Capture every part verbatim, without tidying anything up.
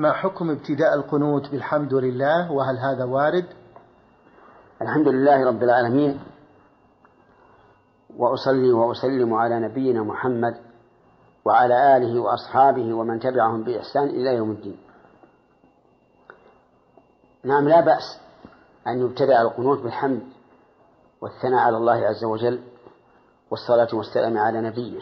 ما حكم ابتداء القنوت بالحمد لله، وهل هذا وارد؟ الحمد لله رب العالمين، وأصلي وأسلم على نبينا محمد وعلى آله وأصحابه ومن تبعهم بإحسان إلى يوم الدين. نعم، لا بأس أن يبتدأ القنوت بالحمد والثناء على الله عز وجل والصلاة والسلام على نبيه،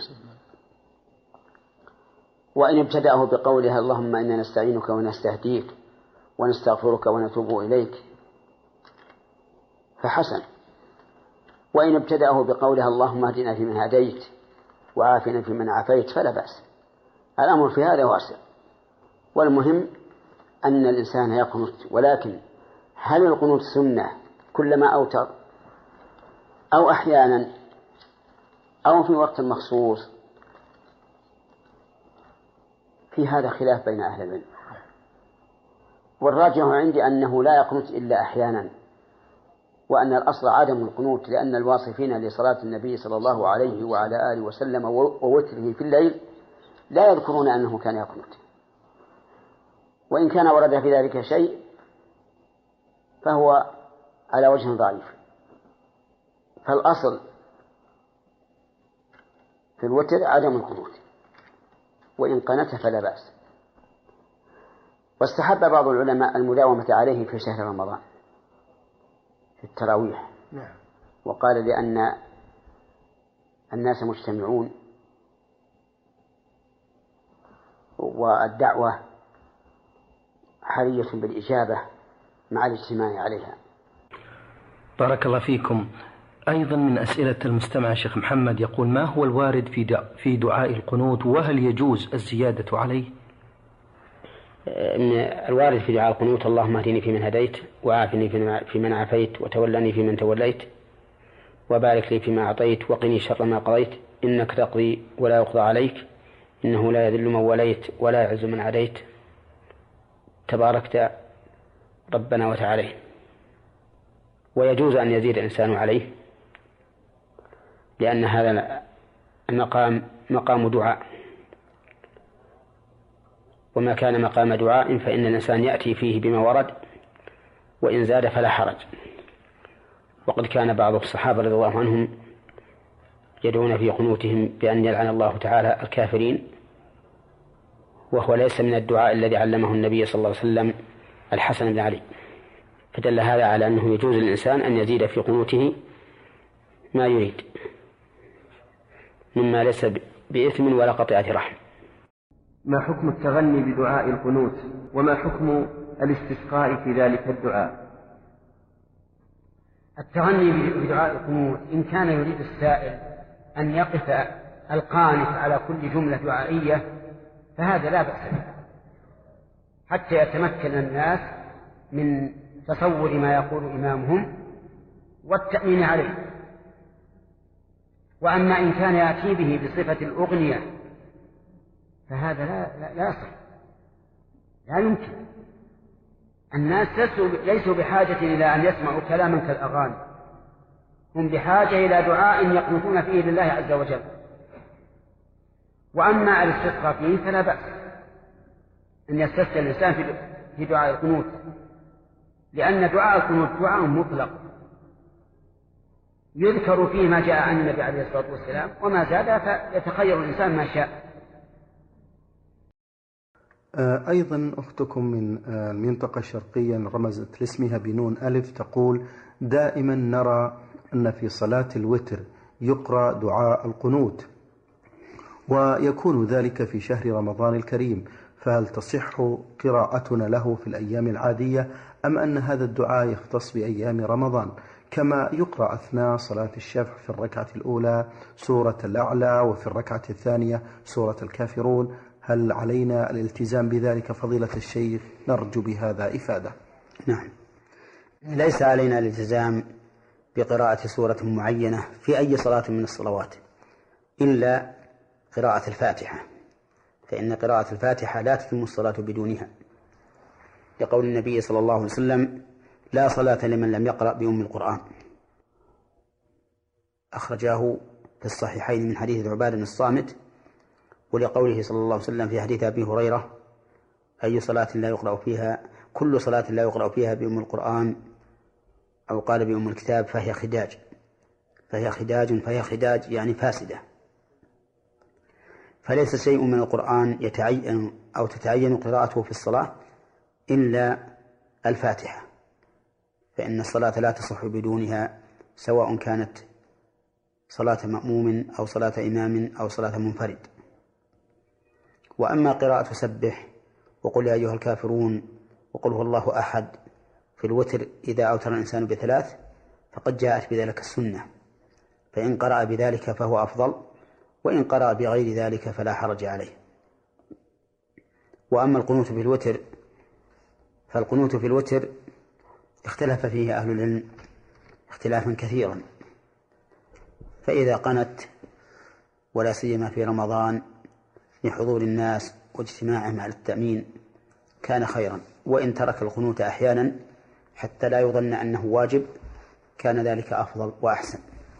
وإن ابتدأه بقولها اللهم إنا نستعينك ونستهديك ونستغفرك ونتوب إليك فحسن، وإن ابتدأه بقولها اللهم اهدنا فيمن هديت وعافنا فيمن عافيت فلا بأس. الأمر في هذا واسع، والمهم أن الإنسان يقنط. ولكن هل القنوت سنة كلما أوتر أو أحيانا أو في وقت مخصوص؟ في هذا خلاف بين أهل العلم، والراجح عندي أنه لا يقنط إلا أحيانا، وأن الأصل عدم القنوت، لأن الواصفين لصلاة النبي صلى الله عليه وعلى آله وسلم ووتره في الليل لا يذكرون أنه كان يقنط، وإن كان ورد في ذلك شيء فهو على وجه ضعيف. فالأصل في الوتر عدم القنوت، وإن قنت فلا بأس. واستحب بعض العلماء المداومة عليه في شهر رمضان في التراويح، وقال لأن الناس مجتمعون والدعوة حرية بالإجابة مع الاجتماع عليها. بارك الله فيكم. أيضا من أسئلة المستمع شيخ محمد يقول: ما هو الوارد في دعاء القنوت، وهل يجوز الزيادة عليه؟ إن الوارد في دعاء القنوت اللهم اهدني فيمن هديت وعافني فيمن عافيت وتولني فيمن توليت وبارك لي فيما أعطيت وقني شر ما قضيت إنك تقضي ولا يقضى عليك إنه لا يذل من وليت ولا يعز من عاديت تباركت ربنا وتعالى. ويجوز أن يزيد الإنسان عليه، لأن هذا المقام مقام دعاء، وما كان مقام دعاء فإن الإنسان يأتي فيه بما ورد، وإن زاد فلا حرج. وقد كان بعض الصحابة رضي الله عنهم يدعون في قنوتهم بأن يلعن الله تعالى الكافرين، وهو ليس من الدعاء الذي علمه النبي صلى الله عليه وسلم الحسن بن علي. فدل هذا على أنه يجوز للإنسان أن يزيد في قنوته ما يريد مما ليس بإثم ولا قطيعة رحم. ما حكم التغني بدعاء القنوت، وما حكم الاستسقاء في ذلك الدعاء؟ التغني بدعاء القنوت إن كان يريد السائل أن يقف القانت على كل جملة دعائية فهذا لا بأس به، حتى يتمكن الناس من تصور ما يقول إمامهم والتأمين عليه. وأما إن كان يأتي به بصفة الأغنية فهذا لا, لا, لا يصح، لا يمكن. الناس ليسوا بحاجة إلى أن يسمعوا كلاما كالأغاني، هم بحاجة إلى دعاء يقنطون فيه لله عز وجل. وأما الاستسقاء فيه فلا بأس أن يستسقي الإنسان في دعاء القنوت، لأن دعاء القنوت دعاء مطلق يذكر فيه ما جاء عن النبي عليه الصلاة والسلام، وما زاد فيتخير الإنسان ما شاء. أيضا أختكم من المنطقة الشرقية رمزت لاسمها بنون ألف تقول: دائما نرى أن في صلاة الوتر يقرأ دعاء القنوت، ويكون ذلك في شهر رمضان الكريم، فهل تصح قراءتنا له في الأيام العادية، أم أن هذا الدعاء يختص بأيام رمضان، كما يقرأ أثناء صلاة الشفع في الركعة الأولى سورة الأعلى وفي الركعة الثانية سورة الكافرون؟ هل علينا الالتزام بذلك فضيلة الشيخ؟ نرجو بهذا إفادة. نعم، ليس علينا الالتزام بقراءة سورة معينة في أي صلاة من الصلوات إلا قراءة الفاتحة، فإن قراءة الفاتحة لا تتم الصلاة بدونها، لقول النبي صلى الله عليه وسلم: لا صلاة لمن لم يقرأ بأم القرآن، أخرجاه في الصحيحين من حديث عبادة بن الصامت، ولقوله صلى الله عليه وسلم في حديث أبي هريرة: أي صلاة لا يقرأ فيها كل صلاة لا يقرأ فيها بأم القرآن أو قال بأم الكتاب فهي خداج فهي خداج فهي خداج يعني فاسدة. فليس شيء من القرآن يتعين أو تتعين قراءته في الصلاة إلا الفاتحة، فإن الصلاة لا تصح بدونها، سواء كانت صلاة مأموم أو صلاة إمام أو صلاة منفرد. وأما قراءة سبح وقل يا أيها الكافرون وقل هو الله أحد في الوتر إذا أوتر الإنسان بثلاث فقد جاءت بذلك السنة، فإن قرأ بذلك فهو أفضل، وإن قرأ بغير ذلك فلا حرج عليه. وأما القنوت في الوتر فالقنوت في الوتر اختلف فيه أهل العلم اختلافا كثيرا، فإذا قنت ولا سيما في رمضان لحضور الناس واجتماعهم على التأمين كان خيرا، وإن ترك القنوت أحيانا حتى لا يظن أنه واجب كان ذلك أفضل وأحسن.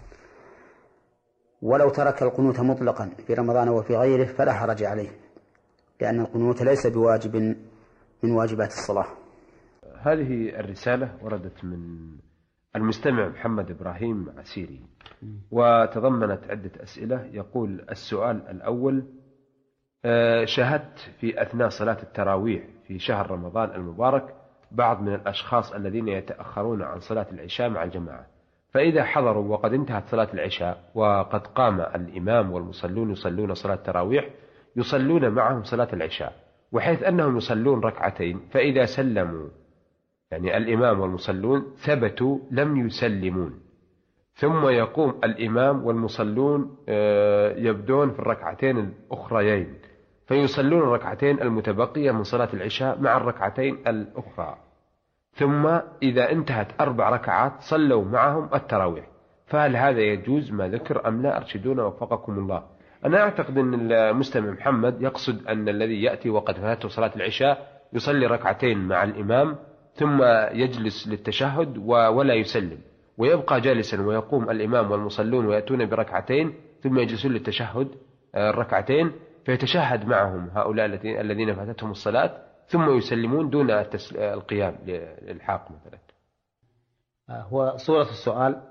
ولو ترك القنوت مطلقا في رمضان وفي غيره فلا حرج عليه، لأن القنوت ليس بواجب من واجبات الصلاة. هذه الرسالة وردت من المستمع محمد إبراهيم عسيري، وتضمنت عدة أسئلة. يقول السؤال الأول: شاهدت في أثناء صلاة التراويح في شهر رمضان المبارك بعض من الأشخاص الذين يتأخرون عن صلاة العشاء مع الجماعة، فإذا حضروا وقد انتهت صلاة العشاء وقد قام الإمام والمصلون يصلون صلاة التراويح يصلون معهم صلاة العشاء، وحيث أنهم يصلون ركعتين، فإذا سلموا يعني الإمام والمصلون ثبتوا لم يسلمون، ثم يقوم الإمام والمصلون يبدون في الركعتين الأخريين فيصلون الركعتين المتبقية من صلاة العشاء مع الركعتين الأخرى، ثم إذا انتهت أربع ركعات صلوا معهم التراويح، فهل هذا يجوز ما ذكر أم لا؟ أرشدونا وفقكم الله. أنا أعتقد أن المستمع محمد يقصد أن الذي يأتي وقد فاته صلاة العشاء يصلي ركعتين مع الإمام ثم يجلس للتشهد ولا يسلم، ويبقى جالسا ويقوم الإمام والمصلون ويأتون بركعتين ثم يجلسون للتشهد الركعتين فيتشهد معهم هؤلاء الذين فاتتهم الصلاة ثم يسلمون دون القيام للحاق مثلا. هو صورة السؤال: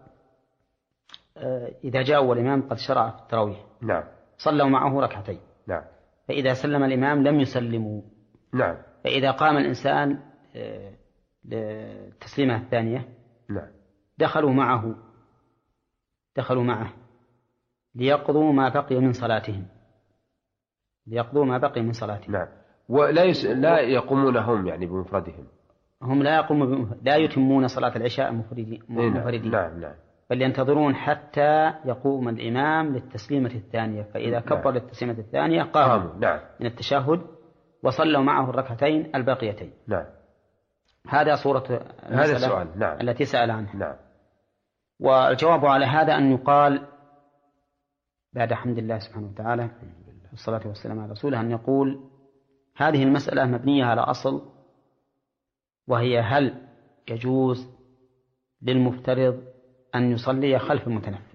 إذا جاء والإمام قد شرع في التراويح نعم صلوا معه ركعتين نعم فإذا سلم الإمام لم يسلموا نعم فإذا قام الإنسان للتسليمة الثانية نعم دخلوا معه دخلوا معه ليقضوا ما بقي من صلاتهم ليقضوا ما بقي من صلاتهم نعم ولا يس... لا يقومون هم يعني بمفردهم، هم لا يقومون بمفرد... لا يتمون صلاة العشاء مفردين مفردين نعم نعم بل ينتظرون حتى يقوم الإمام للتسليمة الثانية، فإذا كبر نعم. للتسليمة الثانية قاموا نعم. من التشهد وصلوا معه الركعتين الباقيتين. نعم. هذا صورة هذا السؤال نعم. التي سأل عنها. نعم. والجواب على هذا أن يقال بعد حمد الله سبحانه وتعالى والصلاة والسلام على رسوله أن يقول هذه المسألة مبنية على أصل، وهي هل يجوز للمفترض أن يصلي خلف المتنفل؟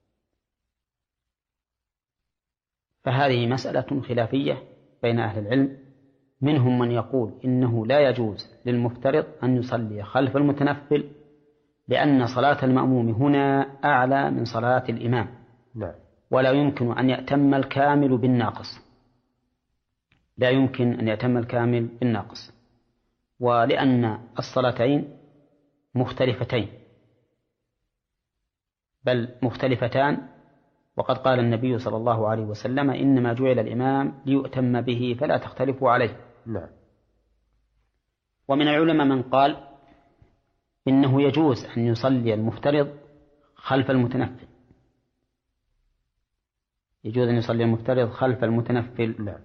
فهذه مسألة خلافية بين أهل العلم، منهم من يقول إنه لا يجوز للمفترض أن يصلي خلف المتنفل لأن صلاة المأموم هنا أعلى من صلاة الإمام نعم. ولا يمكن أن يأتم الكامل بالناقص لا يمكن أن يأتم الكامل بالناقص ولأن الصلاتين مختلفتين بل مختلفتان، وقد قال النبي صلى الله عليه وسلم إنما جعل الإمام ليؤتم به فلا تختلفوا عليه. نعم. ومن العلماء من قال إنه يجوز أن يصلي المفترض خلف المتنفل يجوز أن يصلي المفترض خلف المتنفل نعم.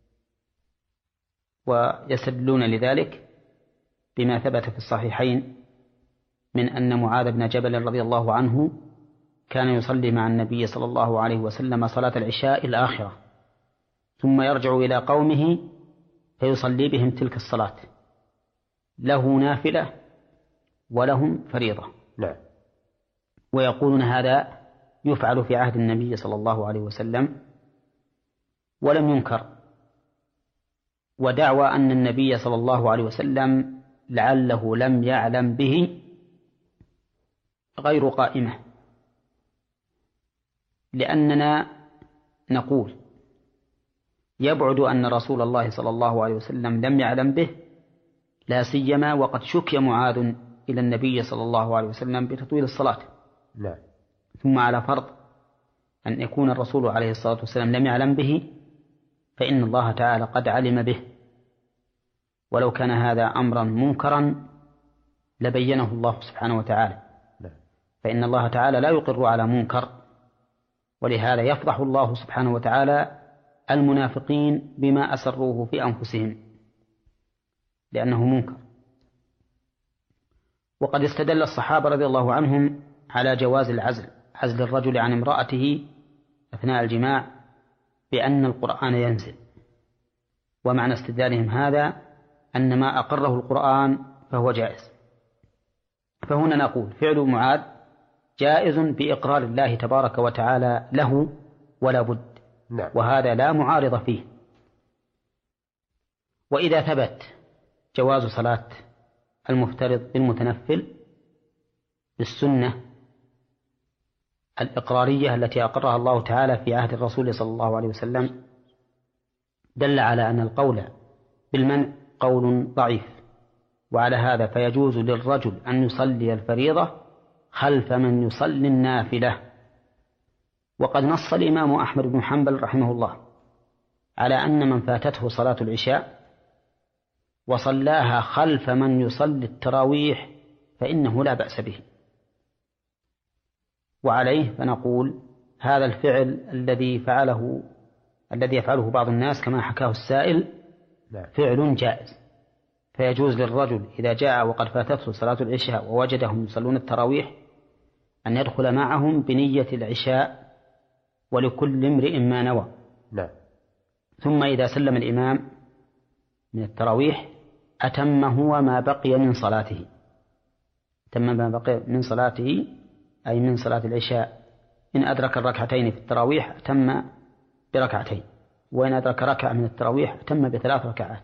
ويستدلون لذلك بما ثبت في الصحيحين من أن معاذ بن جبل رضي الله عنه كان يصلي مع النبي صلى الله عليه وسلم صلاة العشاء الآخرة ثم يرجع إلى قومه فيصلي بهم تلك الصلاة، له نافلة ولهم فريضة. نعم. ويقولون هذا يفعل في عهد النبي صلى الله عليه وسلم ولم ينكر ودعوى أن النبي صلى الله عليه وسلم لعله لم يعلم به غير قائمة، لأننا نقول يبعد أن رسول الله صلى الله عليه وسلم لم يعلم به، لا سيما وقد شكي معاذ إلى النبي صلى الله عليه وسلم بتطويل الصلاة. لا. ثم على فرض أن يكون الرسول عليه الصلاة والسلام لم يعلم به، فإن الله تعالى قد علم به، ولو كان هذا أمرا منكرا لبينه الله سبحانه وتعالى، فإن الله تعالى لا يقر على منكر، ولهذا يفضح الله سبحانه وتعالى المنافقين بما أسروه في أنفسهم لأنه منكر. وقد استدل الصحابة رضي الله عنهم على جواز العزل عزل الرجل عن امرأته أثناء الجماع بأن القرآن ينزل، ومعنى استدلالهم هذا أن ما أقره القرآن فهو جائز. فهنا نقول فعل معاذ جائز بإقرار الله تبارك وتعالى له ولا بد، وهذا لا معارض فيه. وإذا ثبت جواز صلاة المفترض بالمتنفل بالسنة الإقرارية التي أقرها الله تعالى في عهد الرسول صلى الله عليه وسلم، دل على أن القول بالمنع قول ضعيف، وعلى هذا فيجوز للرجل أن يصلي الفريضة خلف من يصلي النافلة. وقد نص الإمام أحمد بن حنبل رحمه الله على أن من فاتته صلاة العشاء وصلاها خلف من يصلي التراويح فإنه لا بأس به. وعليه فنقول هذا الفعل الذي فعله الذي يفعله بعض الناس كما حكاه السائل فعل جائز، فيجوز للرجل إذا جاء وقد فاتته صلاة العشاء ووجدهم يصلون التراويح أن يدخل معهم بنية العشاء، ولكل امرئ ما نوى. لا. ثم إذا سلم الإمام من التراويح أتم هو ما بقي من صلاته، تم ما بقي من صلاته أي من صلاة العشاء. إن أدرك الركعتين في التراويح أتم بركعتين، وإن أدرك ركعة من التراويح أتم بثلاث ركعات،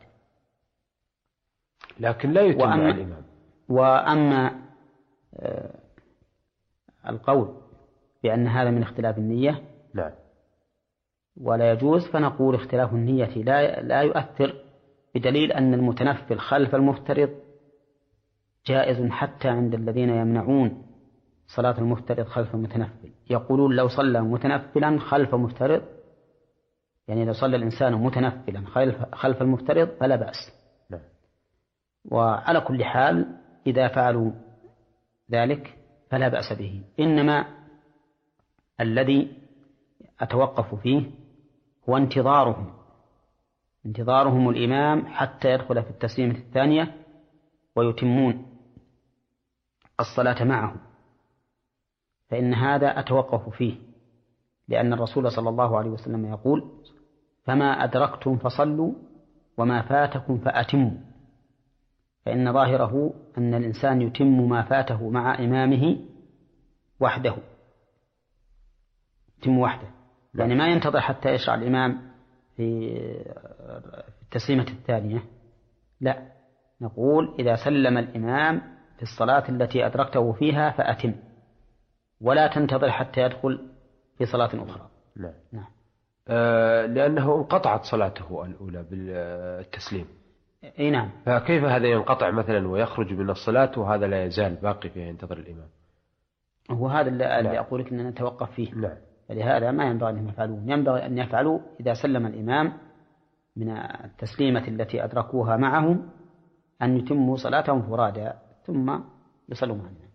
لكن لا يتم وأما الإمام. وأما آه القول بأن هذا من اختلاف النية نعم ولا يجوز، فنقول اختلاف النية لا لا يؤثر، بدليل أن المتنفل خلف المفترض جائز حتى عند الذين يمنعون صلاة المفترض خلف المتنفل، يقولون لو صلى متنفلا خلف مفترض، يعني لو صلى الإنسان متنفلا خلف خلف المفترض فلا بأس. نعم. وعلى كل حال إذا فعلوا ذلك فلا بأس به، إنما الذي أتوقف فيه هو انتظارهم انتظارهم الإمام حتى يدخل في التسليمة الثانية ويتمون الصلاة معه، فإن هذا أتوقف فيه، لأن الرسول صلى الله عليه وسلم يقول فما أدركتم فصلوا وما فاتكم فأتموا، فإن ظاهره أن الإنسان يتم ما فاته مع إمامه وحده، يتم وحده، يعني ما ينتظر حتى يشرع الإمام في التسليمة الثانية، لا، نقول إذا سلم الإمام في الصلاة التي أدركته فيها فأتم، ولا تنتظر حتى يدخل في صلاة أخرى. نعم. نعم. آه لأنه انقطعت صلاته الأولى بالتسليم. أي نعم. فكيف هذا ينقطع مثلا ويخرج من الصلاة وهذا لا يزال باقي فيه ينتظر الإمام؟ هو هذا اللي, نعم. اللي أقول لك أننا نتوقف فيه. نعم. فلهذا ما ينبغي أن يفعلون، ينبغي أن يفعلوا إذا سلم الإمام من التسليمة التي أدركوها معهم أن يتموا صلاتهم فرادا ثم يصلوا معهم.